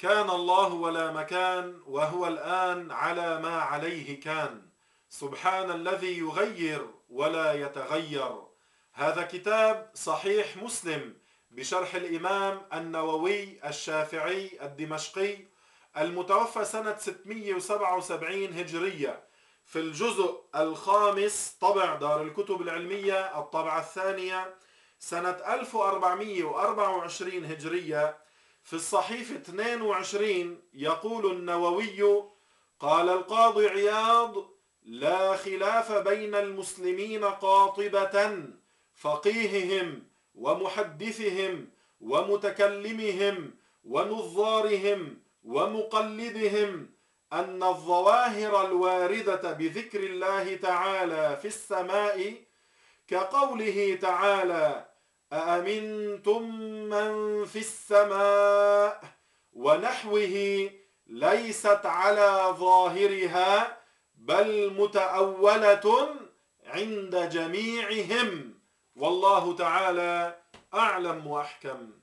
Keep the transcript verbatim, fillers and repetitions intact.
كان الله ولا مكان وهو الآن على ما عليه كان، سبحان الذي يغير ولا يتغير. هذا كتاب صحيح مسلم بشرح الإمام النووي الشافعي الدمشقي المتوفى سنة ستمئة وسبعة وسبعين هجرية، في الجزء الخامس، طبع دار الكتب العلمية الطبعة الثانية سنة ألف وأربعمئة وأربعة وعشرين هجرية، في الصحيفة اثنين وعشرين، يقول النووي: قال القاضي عياض: لا خلاف بين المسلمين قاطبة، فقيههم ومحدثهم ومتكلمهم ونظارهم ومقلدهم، أن الظواهر الواردة بذكر الله تعالى في السماء كقوله تعالى: أأمنتم من في السماء ونحوه، ليست على ظاهرها بل متأولة عند جميعهم، والله تعالى أعلم وأحكم.